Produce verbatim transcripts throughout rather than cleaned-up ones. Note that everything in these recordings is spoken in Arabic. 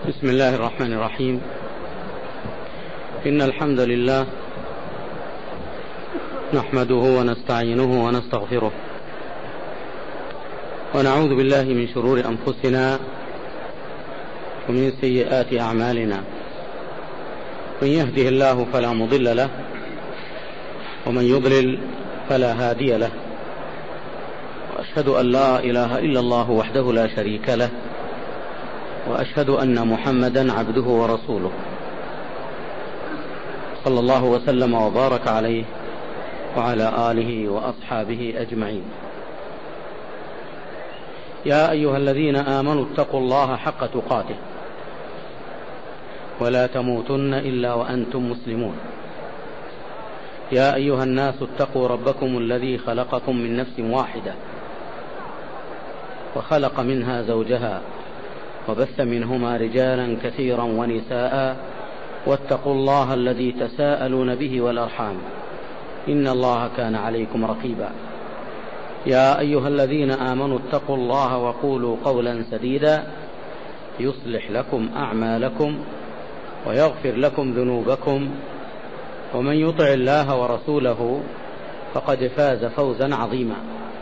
بسم الله الرحمن الرحيم. إن الحمد لله نحمده ونستعينه ونستغفره ونعوذ بالله من شرور أنفسنا ومن سيئات أعمالنا. من يهده الله فلا مضل له ومن يضلل فلا هادي له، وأشهد أن لا إله إلا الله وحده لا شريك له، وأشهد أن محمدا عبده ورسوله صلى الله وسلم وبارك عليه وعلى آله وأصحابه أجمعين. يا أيها الذين آمنوا اتقوا الله حق تقاته ولا تموتن إلا وأنتم مسلمون. يا أيها الناس اتقوا ربكم الذي خلقكم من نفس واحدة وخلق منها زوجها وبث منهما رجالا كثيرا ونساء، واتقوا الله الذي تساءلون به والأرحام إن الله كان عليكم رقيبا. يا أيها الذين آمنوا اتقوا الله وقولوا قولا سديدا يصلح لكم أعمالكم ويغفر لكم ذنوبكم، ومن يطع الله ورسوله فقد فاز فوزا عظيما.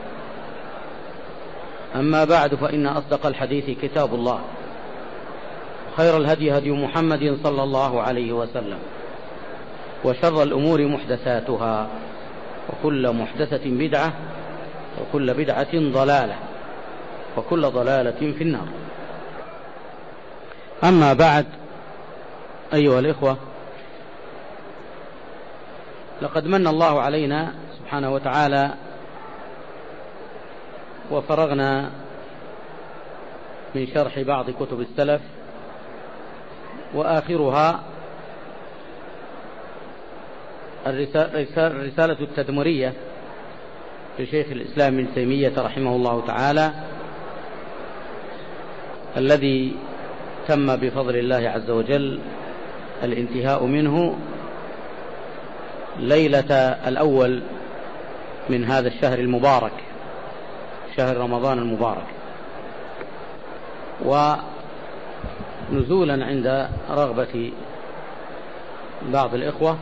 أما بعد، فإن أصدق الحديث كتاب الله، خير الهدي هدي محمد صلى الله عليه وسلم، وشر الأمور محدثاتها، وكل محدثة بدعة، وكل بدعة ضلالة، وكل ضلالة في النار. أما بعد، أيها الإخوة، لقد من الله علينا سبحانه وتعالى وفرغنا من شرح بعض كتب السلف، وآخرها الرسالة التدمرية لشيخ الإسلام ابن تيمية رحمه الله تعالى، الذي تم بفضل الله عز وجل الانتهاء منه ليلة الأول من هذا الشهر المبارك، شهر رمضان المبارك. ونزولا عند رغبة بعض الإخوة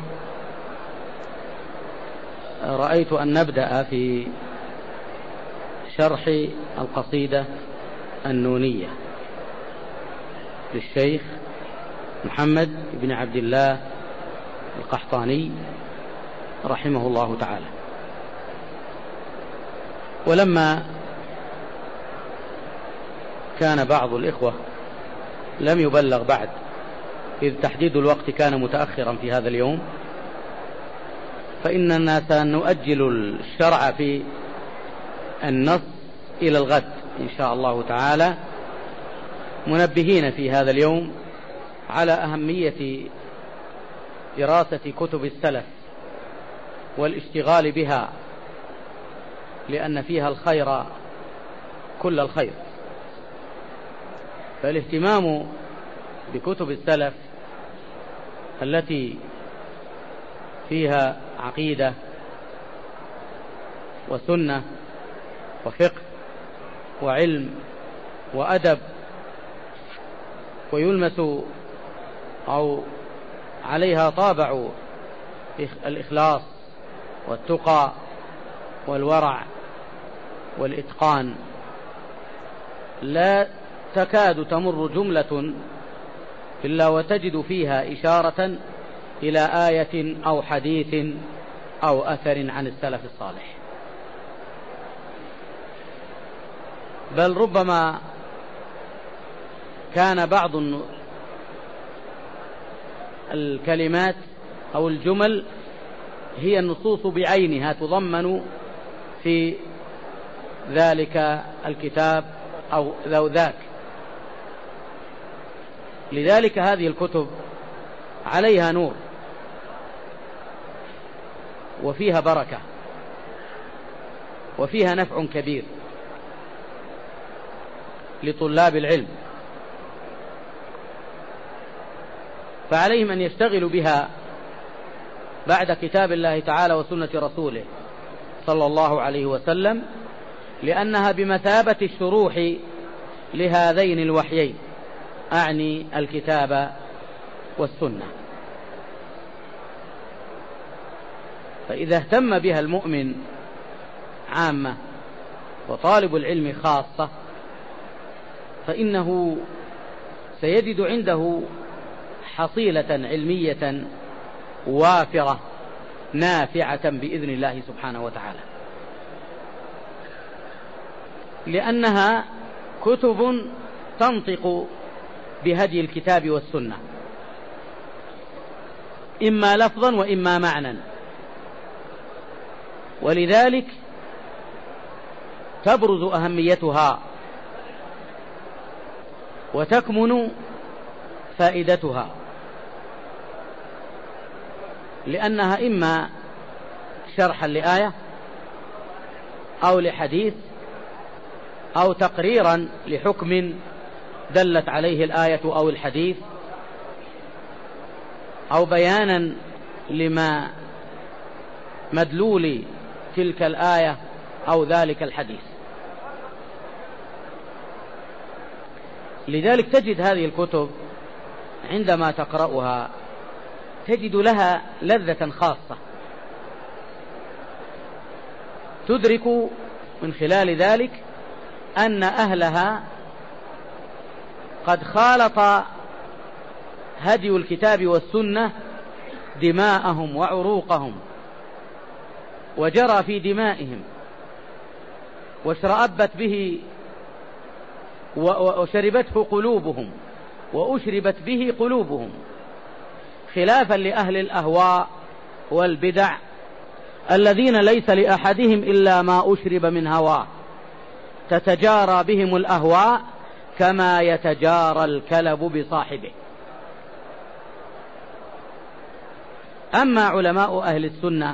رأيت أن نبدأ في شرح القصيدة النونية للشيخ محمد بن عبد الله القحطاني رحمه الله تعالى. ولما كان بعض الإخوة لم يبلغ بعد، إذ تحديد الوقت كان متأخرا في هذا اليوم، فإننا سنؤجل الشرع في النص إلى الغد إن شاء الله تعالى، منبهين في هذا اليوم على أهمية دراسة كتب السلف والاشتغال بها، لأن فيها الخير كل الخير. فالاهتمام بكتب السلف التي فيها عقيدة وسنة وفقه وعلم وأدب، ويلمس أو عليها طابع الإخلاص والتقى والورع والإتقان، لا تكاد تمر جملة إلا وتجد فيها إشارة إلى آية أو حديث أو أثر عن السلف الصالح. بل ربما كان بعض الكلمات أو الجمل هي النصوص بعينها تضمن في ذلك الكتاب أو ذو ذاك. لذلك هذه الكتب عليها نور وفيها بركة وفيها نفع كبير لطلاب العلم، فعليهم أن يشتغلوا بها بعد كتاب الله تعالى وسنة رسوله صلى الله عليه وسلم، لأنها بمثابة الشروح لهذين الوحيين، أعني الكتاب والسنة. فإذا اهتم بها المؤمن عامة وطالب العلم خاصة فإنه سيجد عنده حصيلة علمية وافرة نافعة بإذن الله سبحانه وتعالى، لأنها كتب تنطق بهدي الكتاب والسنة إما لفظا وإما معنى، ولذلك تبرز أهميتها وتكمن فائدتها، لأنها إما شرحا لآية أو لحديث أو تقريرا لحكم دلت عليه الآية أو الحديث أو بيانا لما مدلول تلك الآية أو ذلك الحديث. لذلك تجد هذه الكتب عندما تقرأها تجد لها لذة خاصة، تدرك من خلال ذلك أن أهلها قد خالط هدي الكتاب والسنة دماءهم وعروقهم، وجرى في دمائهم واشرأبت به وشربته قلوبهم وأشربت به قلوبهم، خلافا لأهل الأهواء والبدع الذين ليس لأحدهم إلا ما أشرب من هواه، تتجارى بهم الأهواء كما يتجارى الكلب بصاحبه. أما علماء أهل السنة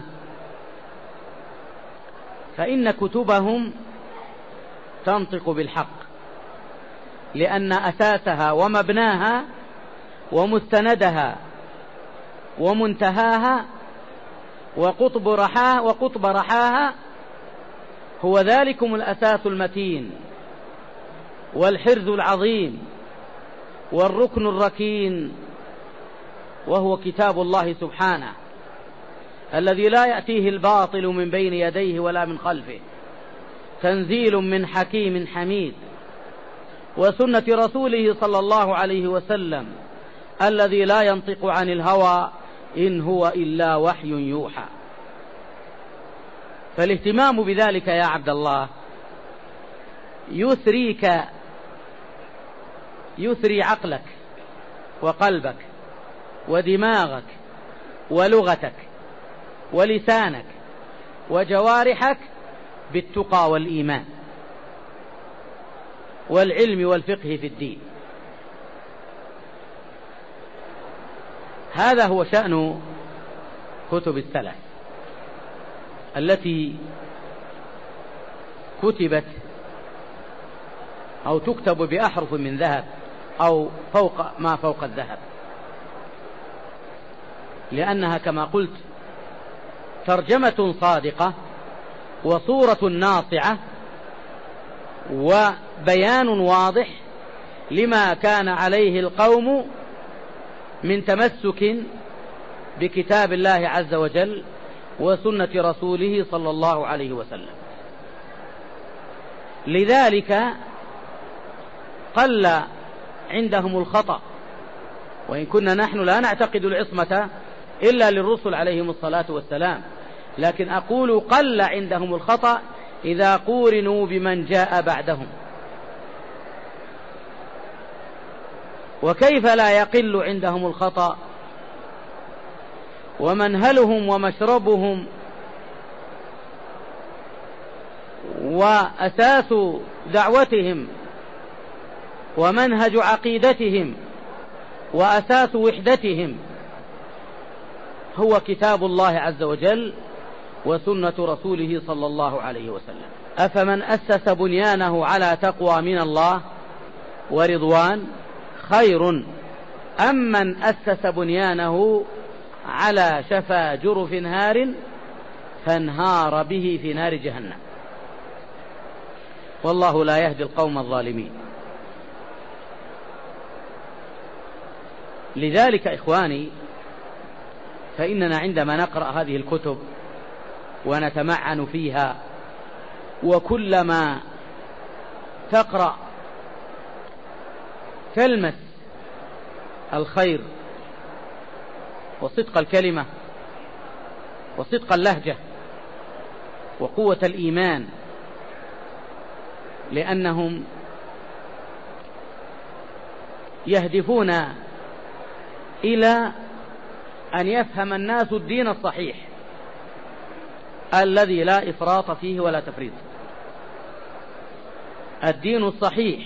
فإن كتبهم تنطق بالحق، لأن أساسها ومبناها ومستندها ومنتهاها وقطب رحاها وقطب رحاها هو ذلكم الأساس المتين والحرز العظيم والركن الركين، وهو كتاب الله سبحانه الذي لا يأتيه الباطل من بين يديه ولا من خلفه، تنزيل من حكيم حميد، وسنة رسوله صلى الله عليه وسلم الذي لا ينطق عن الهوى إن هو إلا وحي يوحى. فالاهتمام بذلك يا عبد الله يثريك يثري عقلك وقلبك ودماغك ولغتك ولسانك وجوارحك بالتقى والإيمان والعلم والفقه في الدين. هذا هو شأن كتب السلف التي كتبت أو تكتب بأحرف من ذهب أو فوق ما فوق الذهب، لأنها كما قلت ترجمة صادقة وصورة ناصعة وبيان واضح لما كان عليه القوم من تمسك بكتاب الله عز وجل وسنة رسوله صلى الله عليه وسلم. لذلك قل عندهم الخطأ، وإن كنا نحن لا نعتقد العصمة إلا للرسل عليهم الصلاة والسلام، لكن أقول قل عندهم الخطأ إذا قورنوا بمن جاء بعدهم. وكيف لا يقل عندهم الخطأ ومنهلهم ومشربهم وأساس دعوتهم ومنهج عقيدتهم وأساس وحدتهم هو كتاب الله عز وجل وسنة رسوله صلى الله عليه وسلم. أفمن أسس بنيانه على تقوى من الله ورضوان خير أم من أسس بنيانه على شفا جرف هار فانهار به في نار جهنم، والله لا يهدي القوم الظالمين. لذلك إخواني، فإننا عندما نقرأ هذه الكتب ونتمعن فيها، وكلما تقرأ تلمس الخير وصدق الكلمة وصدق اللهجة وقوة الإيمان، لأنهم يهدفون إلى أن يفهم الناس الدين الصحيح الذي لا إفراط فيه ولا تفريط، الدين الصحيح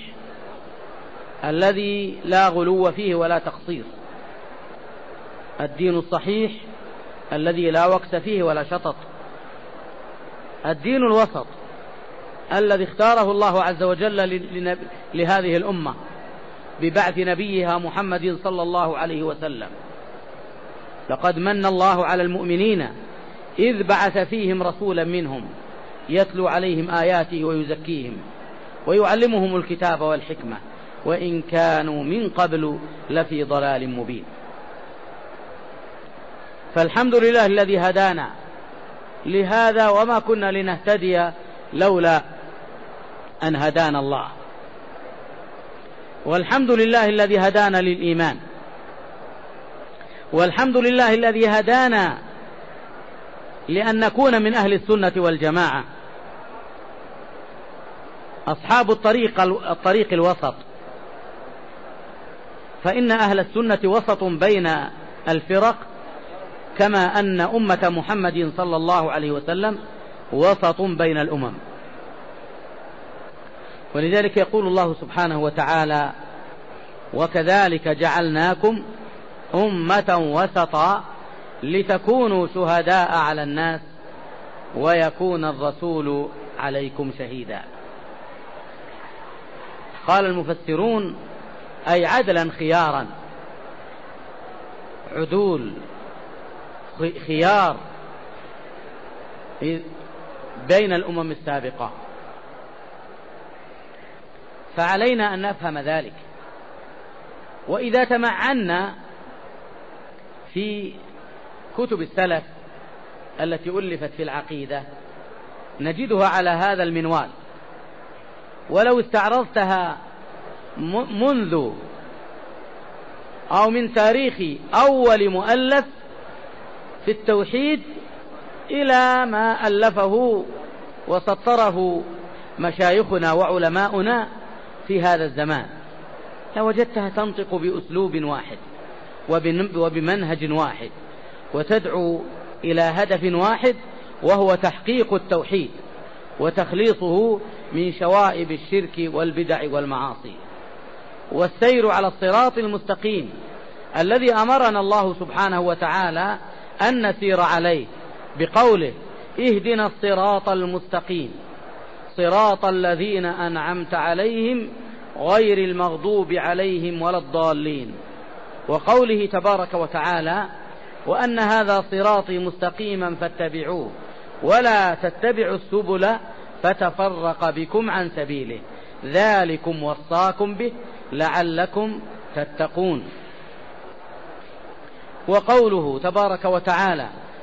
الذي لا غلو فيه ولا تقصير، الدين الصحيح الذي لا وكس فيه ولا شطط، الدين الوسط الذي اختاره الله عز وجل لهذه الأمة ببعث نبيها محمد صلى الله عليه وسلم. لقد من الله على المؤمنين إذ بعث فيهم رسولا منهم يتلو عليهم آياته ويزكيهم ويعلمهم الكتاب والحكمة وإن كانوا من قبل لفي ضلال مبين. فالحمد لله الذي هدانا لهذا، وما كنا لنهتدي لولا أن هدانا الله. والحمد لله الذي هدانا للإيمان، والحمد لله الذي هدانا لأن نكون من أهل السنة والجماعة، أصحاب الطريق, الطريق الوسط. فإن أهل السنة وسط بين الفرق، كما أن أمة محمد صلى الله عليه وسلم وسط بين الأمم. ولذلك يقول الله سبحانه وتعالى: وكذلك جعلناكم أمة وسطا لتكونوا شهداء على الناس ويكون الرسول عليكم شهيدا. قال المفسرون: أي عدلا خيارا، عدول خيار بين الأمم السابقة. فعلينا أن نفهم ذلك. وإذا تمعنا في كتب السلف التي ألفت في العقيدة نجدها على هذا المنوال، ولو استعرضتها منذ أو من تاريخ أول مؤلف في التوحيد إلى ما ألفه وسطره مشايخنا وعلماؤنا في هذا الزمان، لوجدتها تنطق بأسلوب واحد وبمنهج واحد، وتدعو إلى هدف واحد، وهو تحقيق التوحيد وتخليصه من شوائب الشرك والبدع والمعاصي، والسير على الصراط المستقيم الذي أمرنا الله سبحانه وتعالى أن نسير عليه بقوله: اهدنا الصراط المستقيم صراط الذين أنعمت عليهم غير المغضوب عليهم ولا الضالين. وقوله تبارك وتعالى: وأن هذا صراطي مستقيما فاتبعوه ولا تتبعوا السبل فتفرق بكم عن سبيله ذلكم وصاكم به لعلكم تتقون. وقوله تبارك وتعالى: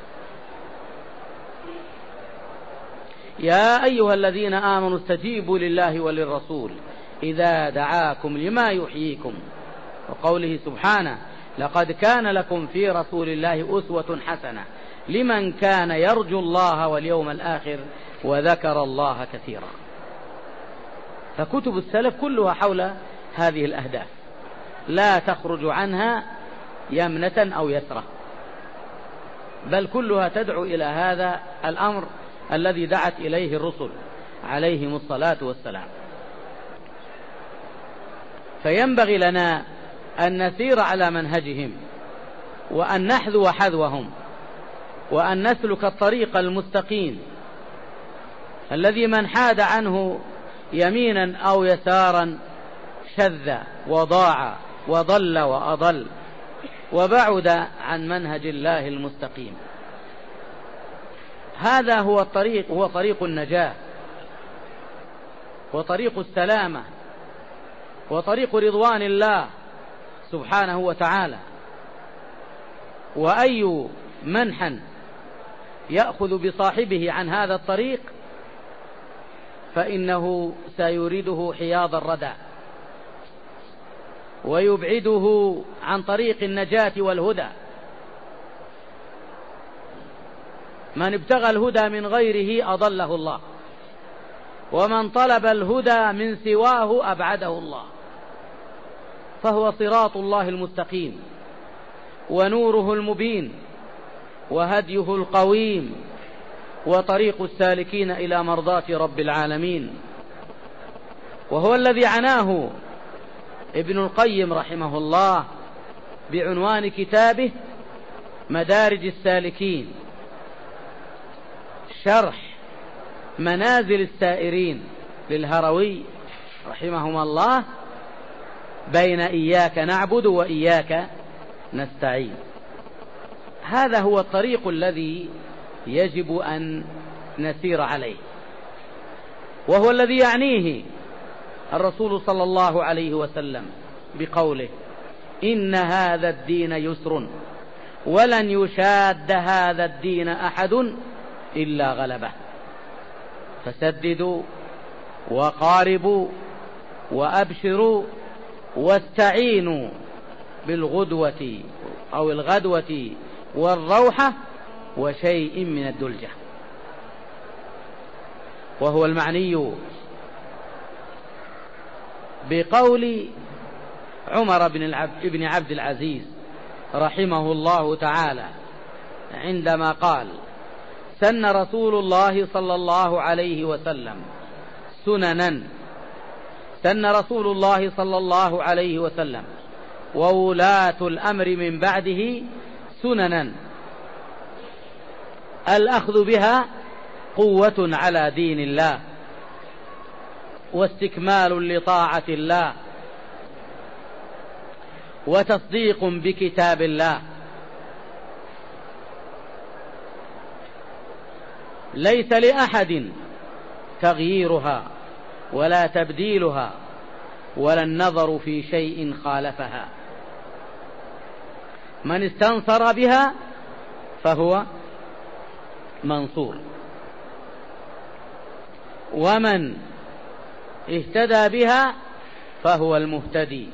يا أيها الذين آمنوا استجيبوا لله وللرسول إذا دعاكم لما يحييكم. وقوله سبحانه: لقد كان لكم في رسول الله أسوة حسنة لمن كان يرجو الله واليوم الآخر وذكر الله كثيرا. فكتب السلف كلها حول هذه الأهداف، لا تخرج عنها يمنة أو يسرة، بل كلها تدعو إلى هذا الأمر الذي دعت إليه الرسل عليهم الصلاة والسلام. فينبغي لنا أن نسير على منهجهم، وأن نحذو حذوهم، وأن نسلك الطريق المستقيم الذي من حاد عنه يمينا أو يسارا شذ وضاع وضل وأضل وبعد عن منهج الله المستقيم. هذا هو الطريق، هو طريق النجاة وطريق السلامة وطريق رضوان الله سبحانه وتعالى. وأي منحا يأخذ بصاحبه عن هذا الطريق فإنه سيريده حياض الردى ويبعده عن طريق النجاة والهدى. من ابتغى الهدى من غيره أضله الله، ومن طلب الهدى من سواه أبعده الله. فهو صراط الله المستقيم ونوره المبين وهديه القويم وطريق السالكين إلى مرضاة رب العالمين. وهو الذي عناه ابن القيم رحمه الله بعنوان كتابه مدارج السالكين، شرح منازل السائرين للهروي رحمهما الله، بين إياك نعبد وإياك نستعين. هذا هو الطريق الذي يجب أن نسير عليه، وهو الذي يعنيه الرسول صلى الله عليه وسلم بقوله: إن هذا الدين يسر ولن يشاد هذا الدين أحد إلا غلبه، فسددوا وقاربوا وأبشروا واستعينوا بالغدوة أو الغدوة والروحة وشيء من الدلجة. وهو المعني بقول عمر بن عبد العزيز رحمه الله تعالى عندما قال: سن رسول الله صلى الله عليه وسلم سننا سن رسول الله صلى الله عليه وسلم وولاة الأمر من بعده سننا الأخذ بها قوة على دين الله واستكمال لطاعة الله وتصديق بكتاب الله، ليس لأحد تغييرها ولا تبديلها ولا النظر في شيء خالفها. من استنصر بها فهو منصور، ومن اهتدى بها فهو المهتدي،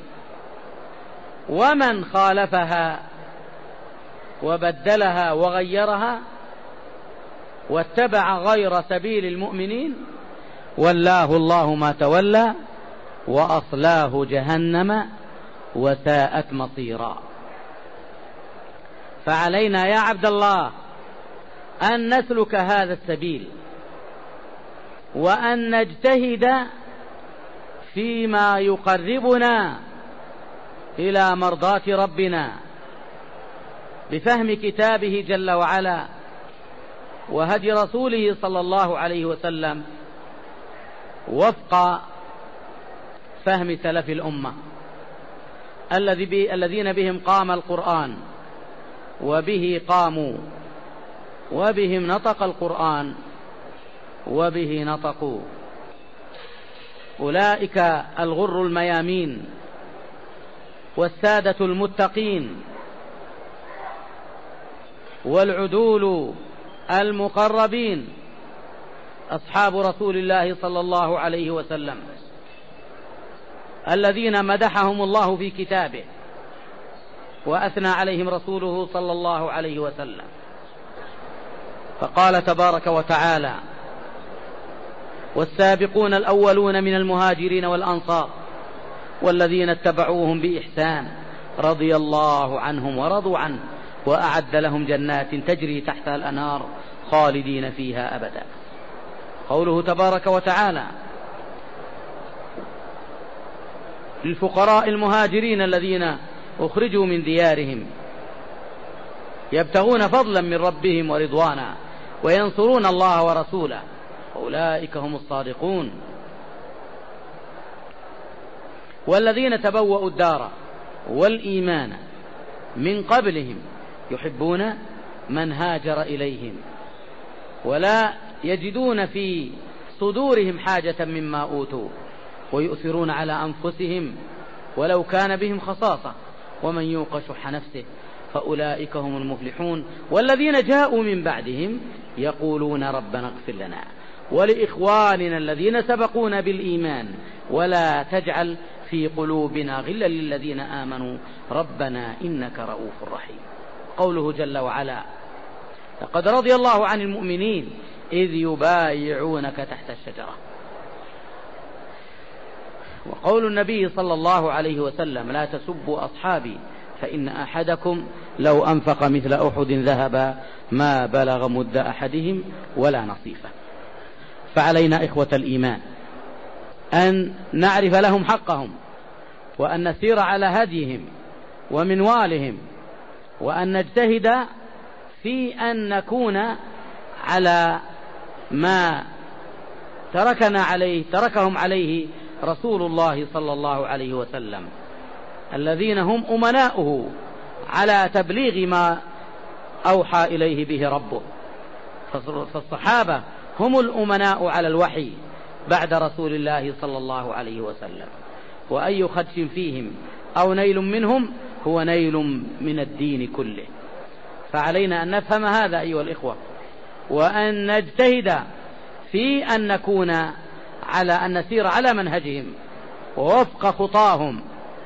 ومن خالفها وبدلها وغيرها واتبع غير سبيل المؤمنين ولاه الله ما تولى وأصلاه جهنم وساءت مصيرا. فعلينا يا عبد الله أن نسلك هذا السبيل، وأن نجتهد فيما يقربنا إلى مرضاة ربنا بفهم كتابه جل وعلا وهدي رسوله صلى الله عليه وسلم وفق فهم سلف الأمة الذين بهم قام القرآن وبه قاموا وبهم نطق القرآن وبه نطقوا. أولئك الغر الميامين والسادة المتقين والعدول المقربين أصحاب رسول الله صلى الله عليه وسلم الذين مدحهم الله في كتابه وأثنى عليهم رسوله صلى الله عليه وسلم. فقال تبارك وتعالى: والسابقون الأولون من المهاجرين والأنصار والذين اتبعوهم بإحسان رضي الله عنهم ورضوا عنه وأعد لهم جنات تجري تحتها الأنهار خالدين فيها أبدا. قوله تبارك وتعالى: للفقراء المهاجرين الذين أخرجوا من ديارهم يبتغون فضلا من ربهم ورضوانا وينصرون الله ورسوله أولئك هم الصادقون. والذين تبوأوا الدار والإيمان من قبلهم يحبون من هاجر إليهم ولا يجدون في صدورهم حاجة مما أوتوا ويؤثرون على أنفسهم ولو كان بهم خصاصة ومن يوق شح نفسه فأولئك هم المفلحون. والذين جاءوا من بعدهم يقولون ربنا اغفر لنا ولإخواننا الذين سبقونا بالإيمان ولا تجعل في قلوبنا غلا للذين آمنوا ربنا إنك رؤوف رحيم. قوله جل وعلا لقد رضي الله عن المؤمنين إذ يبايعونك تحت الشجرة. وقول النبي صلى الله عليه وسلم لا تسبوا أصحابي فإن أحدكم لو أنفق مثل أحد ذهبا ما بلغ مد أحدهم ولا نصيفه. فعلينا إخوة الإيمان أن نعرف لهم حقهم وأن نسير على هديهم ومنوالهم وأن نجتهد في أن نكون على ما تركنا عليه تركهم عليه رسول الله صلى الله عليه وسلم الذين هم أمناؤه على تبليغ ما أوحى إليه به ربه. فالصحابة هم الأمناء على الوحي بعد رسول الله صلى الله عليه وسلم، وأي خدش فيهم أو نيل منهم هو نيل من الدين كله. فعلينا أن نفهم هذا أيها الإخوة، وأن نجتهد في أن نكون على أن نسير على منهجهم ووفق خطاهم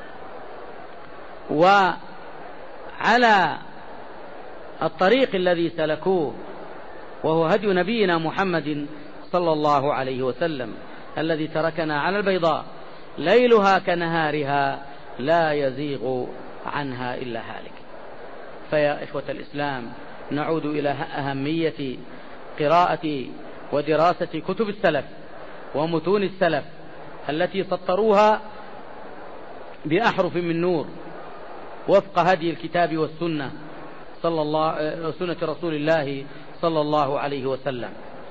وعلى الطريق الذي سلكوه، وهو هدي نبينا محمد صلى الله عليه وسلم الذي تركنا على البيضاء ليلها كنهارها لا يزيغ عنها إلا هالك. فيا إخوة الإسلام نعود إلى أهمية قراءة ودراسة كتب السلف ومتون السلف التي سطروها بأحرف من نور وفق هدي الكتاب والسنة صلى الله سنة رسول الله صلى الله عليه وسلم.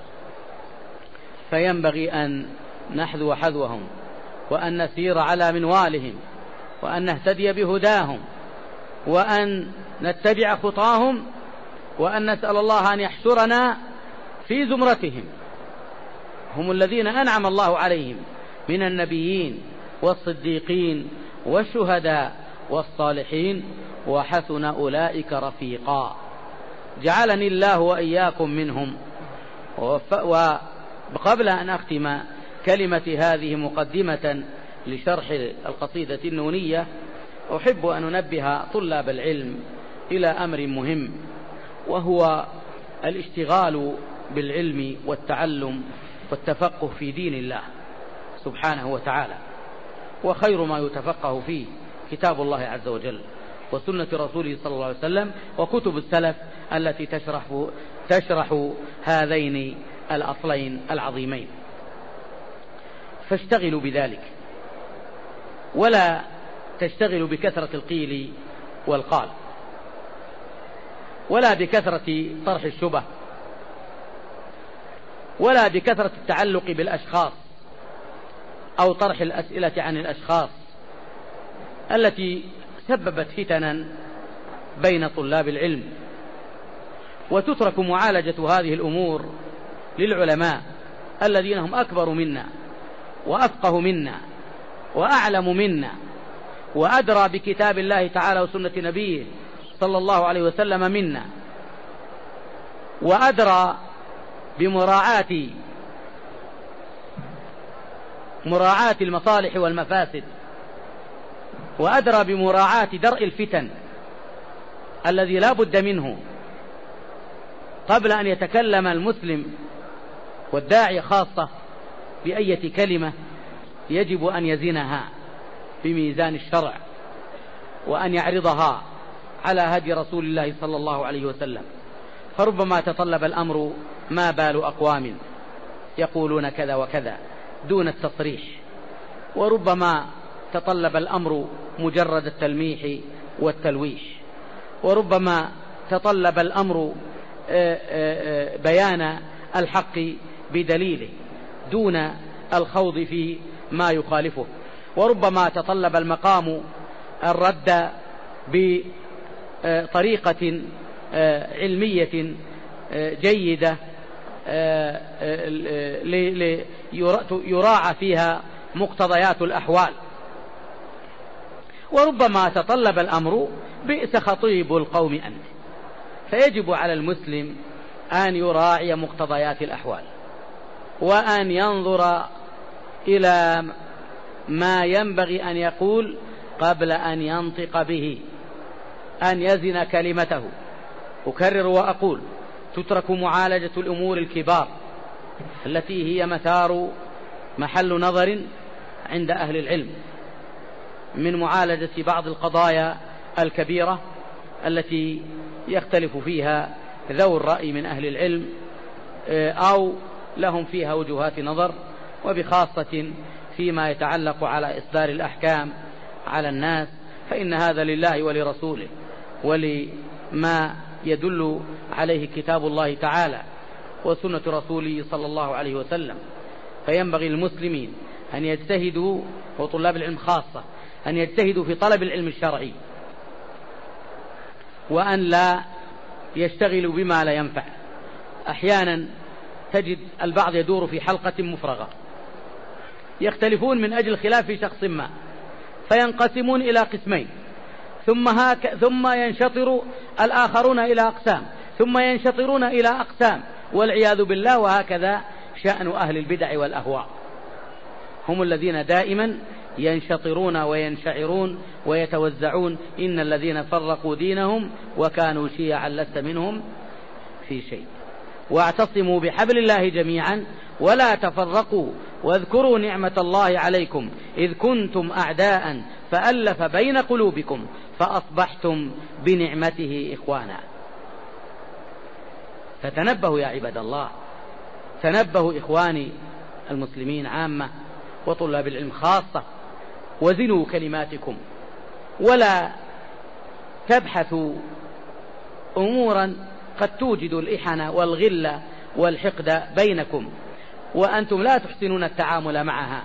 فينبغي أن نحذو حذوهم وأن نسير على منوالهم وأن نهتدي بهداهم وأن نتبع خطاهم وأن نسأل الله أن يحشرنا في زمرتهم. هم الذين أنعم الله عليهم من النبيين والصديقين والشهداء والصالحين وحسن أولئك رفيقا. جعلني الله وإياكم منهم. وقبل أن أختم كلمة هذه مقدمة لشرح القصيدة النونية أحب أن أنبه طلاب العلم إلى أمر مهم، وهو الاشتغال بالعلم والتعلم والتفقه في دين الله سبحانه وتعالى. وخير ما يتفقه فيه كتاب الله عز وجل وسنة رسوله صلى الله عليه وسلم وكتب السلف التي تشرح, تشرح هذين الأصلين العظيمين. فاشتغلوا بذلك ولا تشتغلوا بكثرة القيل والقال ولا بكثرة طرح الشبه ولا بكثرة التعلق بالأشخاص أو طرح الأسئلة عن الأشخاص التي سببت فتنا بين طلاب العلم. وتترك معالجة هذه الأمور للعلماء الذين هم أكبر منا وأفقه منا وأعلم منا وأدرى بكتاب الله تعالى وسنة نبيه صلى الله عليه وسلم منا، وأدرى بمراعاة مراعاة المصالح والمفاسد، وأدرى بمراعاة درء الفتن الذي لا بد منه قبل أن يتكلم المسلم والداعي خاصة بأية كلمة يجب أن يزنها بميزان الشرع وأن يعرضها على هدي رسول الله صلى الله عليه وسلم. فربما تطلب الأمر ما بال أقوام يقولون كذا وكذا دون التصريح، وربما تطلب الأمر مجرد التلميح والتلويح، وربما تطلب الأمر بيان الحق بدليله دون الخوض في ما يخالفه، وربما تطلب المقام الرد بطريقة علمية جيدة يراعى فيها مقتضيات الأحوال. وربما تطلب الأمر بئس خطيب القوم أنت. فيجب على المسلم أن يراعي مقتضيات الأحوال، وأن ينظر إلى ما ينبغي أن يقول قبل أن ينطق به، أن يزن كلمته. أكرر وأقول: تترك معالجة الأمور الكبار التي هي مثار محل نظر عند أهل العلم، من معالجة بعض القضايا الكبيرة التي يختلف فيها ذو الرأي من أهل العلم أو لهم فيها وجهات نظر، وبخاصة فيما يتعلق على إصدار الأحكام على الناس، فإن هذا لله ولرسوله ولما يدل عليه كتاب الله تعالى وسنة رسوله صلى الله عليه وسلم. فينبغي للمسلمين أن يجتهدوا، وطلاب العلم خاصة، أن يجتهدوا في طلب العلم الشرعي، وأن لا يشتغلوا بما لا ينفع. أحيانا تجد البعض يدور في حلقة مفرغة، يختلفون من أجل خلاف في شخص ما، فينقسمون إلى قسمين، ثم, هاك ثم ينشطر الآخرون إلى أقسام، ثم ينشطرون إلى أقسام، والعياذ بالله. وهكذا شأن أهل البدع والأهواء، هم الذين دائما ينشطرون وينشعرون ويتوزعون. إن الذين فرقوا دينهم وكانوا شيعا لست منهم في شيء. واعتصموا بحبل الله جميعا ولا تفرقوا واذكروا نعمة الله عليكم إذ كنتم أعداء فألف بين قلوبكم فأصبحتم بنعمته إخوانا. فتنبهوا يا عباد الله، تنبهوا إخواني المسلمين عامة وطلاب العلم خاصة، وزنوا كلماتكم، ولا تبحثوا أمورا قد توجد الإحنة والغلة والحقد بينكم وأنتم لا تحسنون التعامل معها.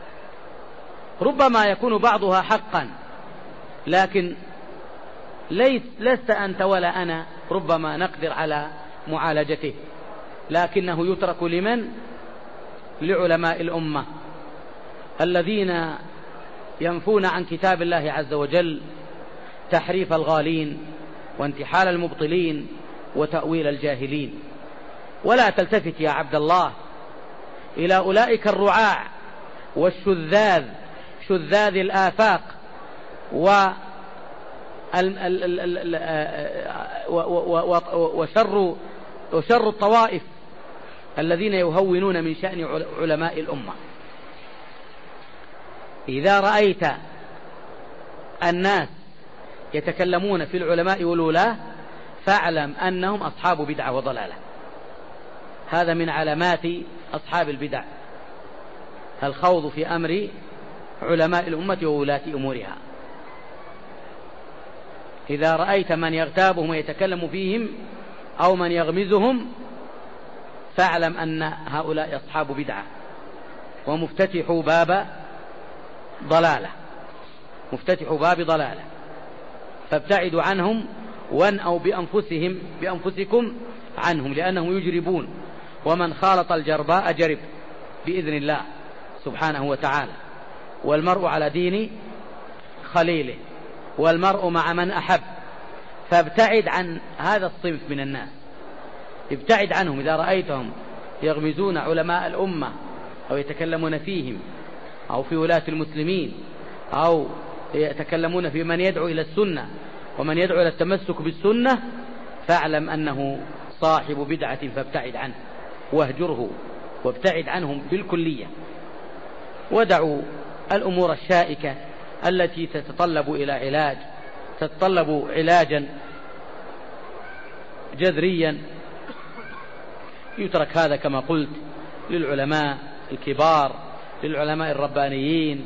ربما يكون بعضها حقا، لكن ليس لست أنت ولا أنا ربما نقدر على معالجته، لكنه يترك لمن؟ لعلماء الأمة الذين ينفون عن كتاب الله عز وجل تحريف الغالين وانتحال المبطلين وتأويل الجاهلين. ولا تلتفت يا عبد الله إلى أولئك الرعاع والشذاذ، شذاذ الآفاق وشر وشر الطوائف الذين يهونون من شأن علماء الأمة. إذا رأيت الناس يتكلمون في العلماء والولاة فاعلم أنهم أصحاب بدعة وضلالة. هذا من علامات أصحاب البدع، الخوض في أمر علماء الأمة وولاة أمورها. إذا رأيت من يغتابهم ويتكلم فيهم أو من يغمزهم فاعلم أن هؤلاء أصحاب بدعة ومفتتحوا باب ضلالة، مفتتحوا باب ضلالة. فابتعدوا عنهم وانأوا بأنفسهم بأنفسكم عنهم، لأنهم يجربون، ومن خالط الجرباء جرب بإذن الله سبحانه وتعالى. والمرء على دين خليله، والمرء مع من أحب. فابتعد عن هذا الصنف من الناس، ابتعد عنهم. إذا رأيتهم يغمزون علماء الأمة أو يتكلمون فيهم أو في ولاة المسلمين أو يتكلمون في من يدعو إلى السنة ومن يدعو إلى التمسك بالسنة فاعلم أنه صاحب بدعة، فابتعد عنه واهجره وابتعد عنهم بالكلية. ودعوا الأمور الشائكة التي تتطلب إلى علاج، تتطلب علاجا جذريا. يترك هذا كما قلت للعلماء الكبار، للعلماء الربانيين،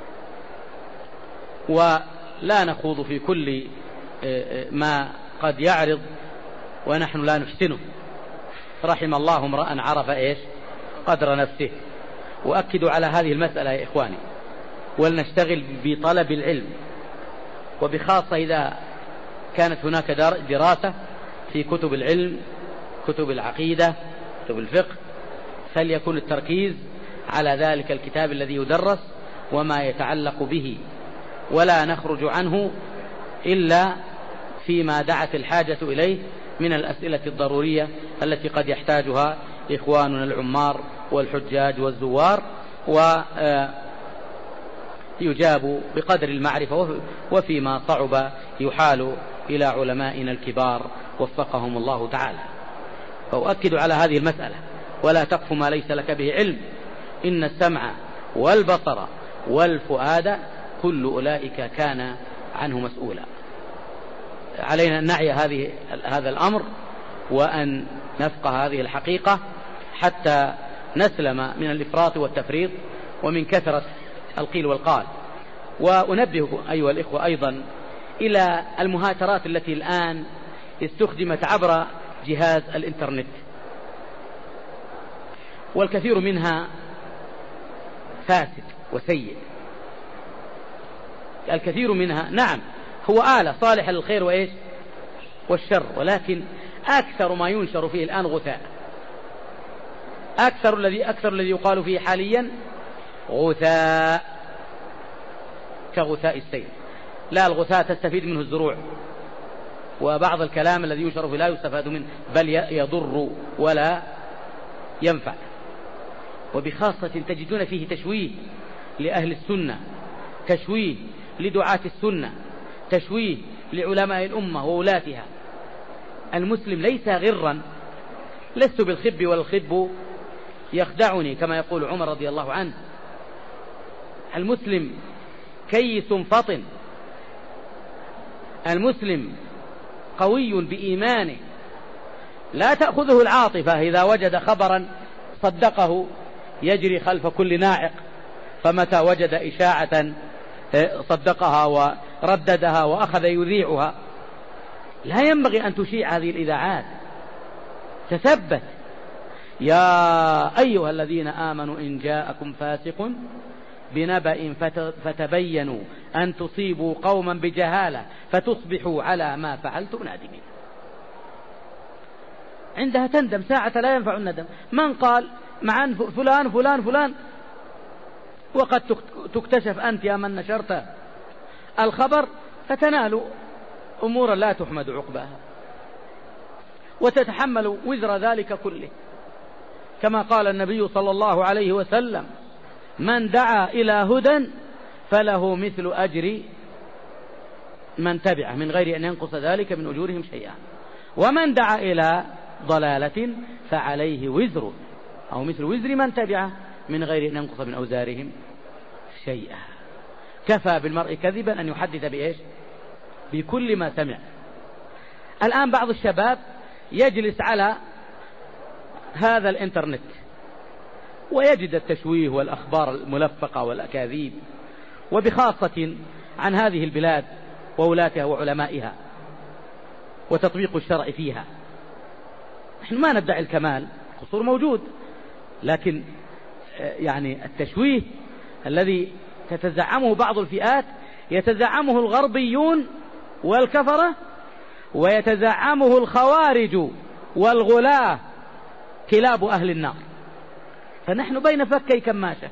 ولا نخوض في كل ما قد يعرض ونحن لا نحسنه. رحم الله امرأ عرف إيش قدر نفسه. وأكدوا على هذه المسألة يا إخواني، ولنشتغل بطلب العلم، وبخاصة إذا كانت هناك دراسة في كتب العلم، كتب العقيدة، كتب الفقه، فليكن التركيز على ذلك الكتاب الذي يدرس وما يتعلق به، ولا نخرج عنه إلا فيما دعت الحاجة إليه من الأسئلة الضرورية التي قد يحتاجها إخواننا العمار والحجاج والزوار، ويجاب بقدر المعرفة، وفيما صعب يحال إلى علمائنا الكبار وفقهم الله تعالى. فأؤكد على هذه المسألة: ولا تقف ما ليس لك به علم، إن السمع والبصر والفؤاد كل أولئك كان عنه مسؤولا. علينا أن نعي هذه هذا الأمر وأن نفقه هذه الحقيقة حتى نسلم من الإفراط والتفريط ومن كثرة القيل والقال. وأنبه أيها الإخوة أيضا إلى المهاترات التي الآن استخدمت عبر جهاز الإنترنت، والكثير منها فاسد وسيء. الكثير منها نعم هو آلة صالحة للخير وإيش والشر، ولكن أكثر ما ينشر فيه الآن غثاء. أكثر الذي أكثر الذي يقال فيه حاليا غثاء، كغثاء السيل. لا، الغثاء تستفيد منه الزروع، وبعض الكلام الذي ينشر فيه لا يستفاد منه بل يضر ولا ينفع. وبخاصة تجدون فيه تشويه لأهل السنة، تشويه لدعاة السنة، تشويه لعلماء الأمة وولاتها. المسلم ليس غرا، لست بالخب والخب يخدعني كما يقول عمر رضي الله عنه. المسلم كيس فطن، المسلم قوي بإيمانه، لا تأخذه العاطفة إذا وجد خبرا صدقه يجري خلف كل ناعق، فمتى وجد إشاعة صدقها ورددها وأخذ يذيعها. لا ينبغي أن تشيع هذه الإذاعات، تثبت. يا أيها الذين آمنوا إن جاءكم فاسق بنبأ فتبينوا أن تصيبوا قوما بجهالة فتصبحوا على ما فعلتم نادمين. عندها تندم ساعة لا ينفع الندم. من قال مع فلان فلان فلان، وقد تكتشف أنت يا من نشرت الخبر فتنال أمورا لا تحمد عقباها، وتتحمل وزر ذلك كله، كما قال النبي صلى الله عليه وسلم: من دعا إلى هدى فله مثل أجر من تبعه من غير أن ينقص ذلك من أجورهم شيئا، ومن دعا إلى ضلالة فعليه وزر أو مثل وزر من تبعه من غير أن ينقص من أوزارهم شيئا. كفى بالمرء كذبا أن يحدث بإيش؟ بكل ما سمع. الآن بعض الشباب يجلس على هذا الإنترنت ويجد التشويه والأخبار الملفقة والأكاذيب، وبخاصة عن هذه البلاد وولاتها وعلمائها وتطبيق الشرع فيها. نحن ما ندعي الكمال، قصور موجود، لكن يعني التشويه الذي تتزعمه بعض الفئات يتزعمه الغربيون والكفرة، ويتزعمه الخوارج والغلاة كلاب أهل النار. فنحن بين فكي كماشة،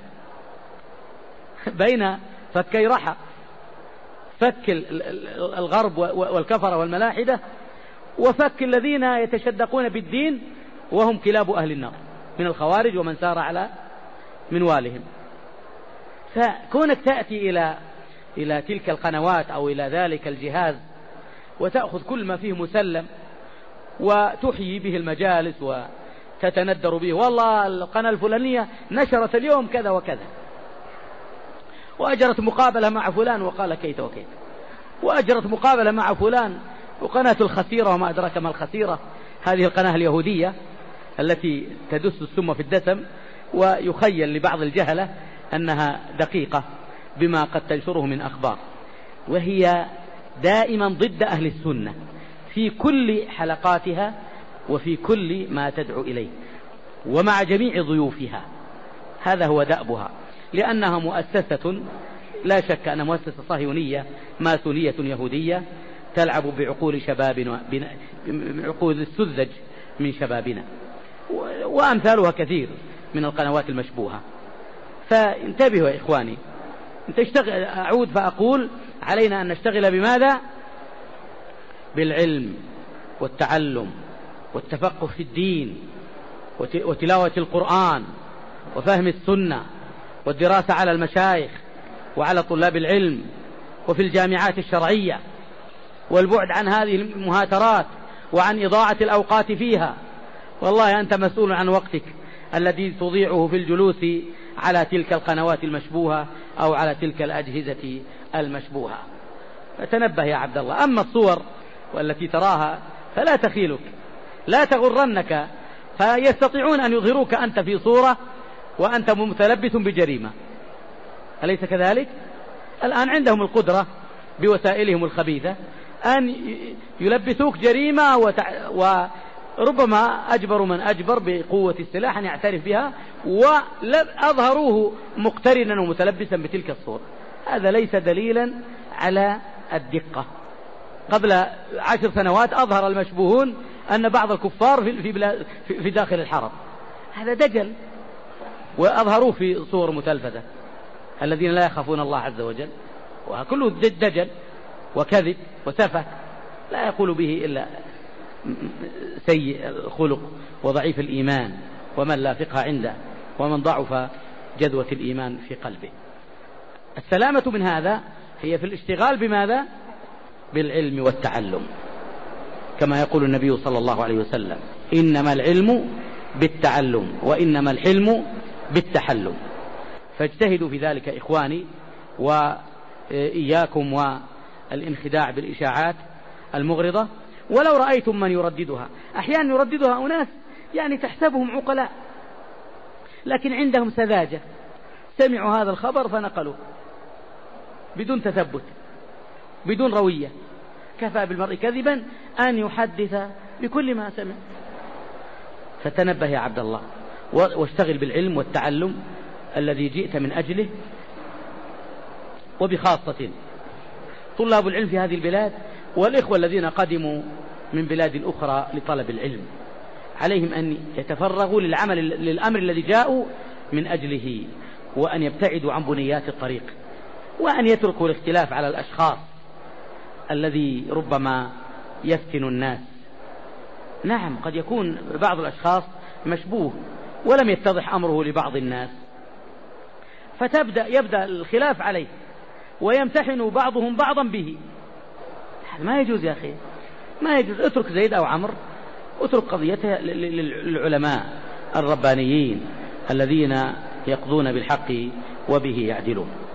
بين فكي رحى، فك الغرب والكفرة والملاحدة، وفك الذين يتشدقون بالدين وهم كلاب أهل النار من الخوارج ومن سار على منوالهم. فكونك تأتي إلى إلى تلك القنوات أو إلى ذلك الجهاز وتأخذ كل ما فيه مسلم وتحيي به المجالس وتتندر به، والله القناة الفلانية نشرت اليوم كذا وكذا، وأجرت مقابلة مع فلان وقال كيت وكيت، وأجرت مقابلة مع فلان، وقناة الخسيرة وما أدراك ما الخسيرة، هذه القناة اليهودية التي تدس السم في الدسم، ويخيل لبعض الجهلة أنها دقيقة بما قد تنشره من أخبار، وهي دائما ضد أهل السنة في كل حلقاتها وفي كل ما تدعو إليه ومع جميع ضيوفها. هذا هو دأبها، لأنها مؤسسة لا شك أنها مؤسسة صهيونية ماسونية يهودية تلعب بعقول شبابنا، بعقول السذج من شبابنا، وأمثالها كثير من القنوات المشبوهة. فانتبهوا يا إخواني، أعود فأقول علينا أن نشتغل بماذا؟ بالعلم والتعلم والتفقه في الدين وتلاوة القرآن وفهم السنة والدراسة على المشايخ وعلى طلاب العلم وفي الجامعات الشرعية، والبعد عن هذه المهاترات وعن إضاعة الأوقات فيها. والله أنت مسؤول عن وقتك الذي تضيعه في الجلوس على تلك القنوات المشبوهة أو على تلك الأجهزة المشبوهة. فتنبه يا عبد الله. أما الصور والتي تراها فلا تخيلك، لا تغرنك، فيستطيعون أن يظهروك أنت في صورة وأنت متلبس بجريمة، أليس كذلك؟ الآن عندهم القدرة بوسائلهم الخبيثة أن يلبسوك جريمة وتع... وربما أجبر من أجبر بقوة السلاح أن يعترف بها وأظهروه مقترنا ومتلبسا بتلك الصورة. هذا ليس دليلا على الدقة. قبل عشر سنوات أظهر المشبوهون أن بعض الكفار في, بلاد في داخل الحرم، هذا دجل، وأظهروه في صور متلفزة. الذين لا يخافون الله عز وجل، وكله دجل وكذب وسفه، لا يقول به إلا سيء الخلق وضعيف الإيمان ومن لا فقه عنده ومن ضعف جذوة الإيمان في قلبه. السلامة من هذا هي في الاشتغال بماذا؟ بالعلم والتعلم، كما يقول النبي صلى الله عليه وسلم: إنما العلم بالتعلم وإنما الحلم بالتحلم. فاجتهدوا في ذلك إخواني، وإياكم والانخداع بالإشاعات المغرضة. ولو رأيتم من يرددها، أحيانا يرددها أناس يعني تحسبهم عقلاء لكن عندهم سذاجة، سمعوا هذا الخبر فنقلوه بدون تثبت بدون روية. كفى بالمرء كذبا أن يحدث بكل ما سمع. فتنبه يا عبد الله، واشتغل بالعلم والتعلم الذي جئت من أجله. وبخاصة طلاب العلم في هذه البلاد والإخوة الذين قدموا من بلاد أخرى لطلب العلم، عليهم أن يتفرغوا للعمل للأمر الذي جاءوا من أجله، وأن يبتعدوا عن بنيات الطريق، وأن يتركوا الاختلاف على الأشخاص الذي ربما يفتن الناس. نعم، قد يكون بعض الأشخاص مشبوه ولم يتضح أمره لبعض الناس، فتبدأ يبدأ الخلاف عليه ويمتحن بعضهم بعضا به. ما يجوز يا أخي، ما يجوز. اترك زيد أو عمرو، اترك قضيتها للعلماء الربانيين الذين يقضون بالحق وبه يعدلون.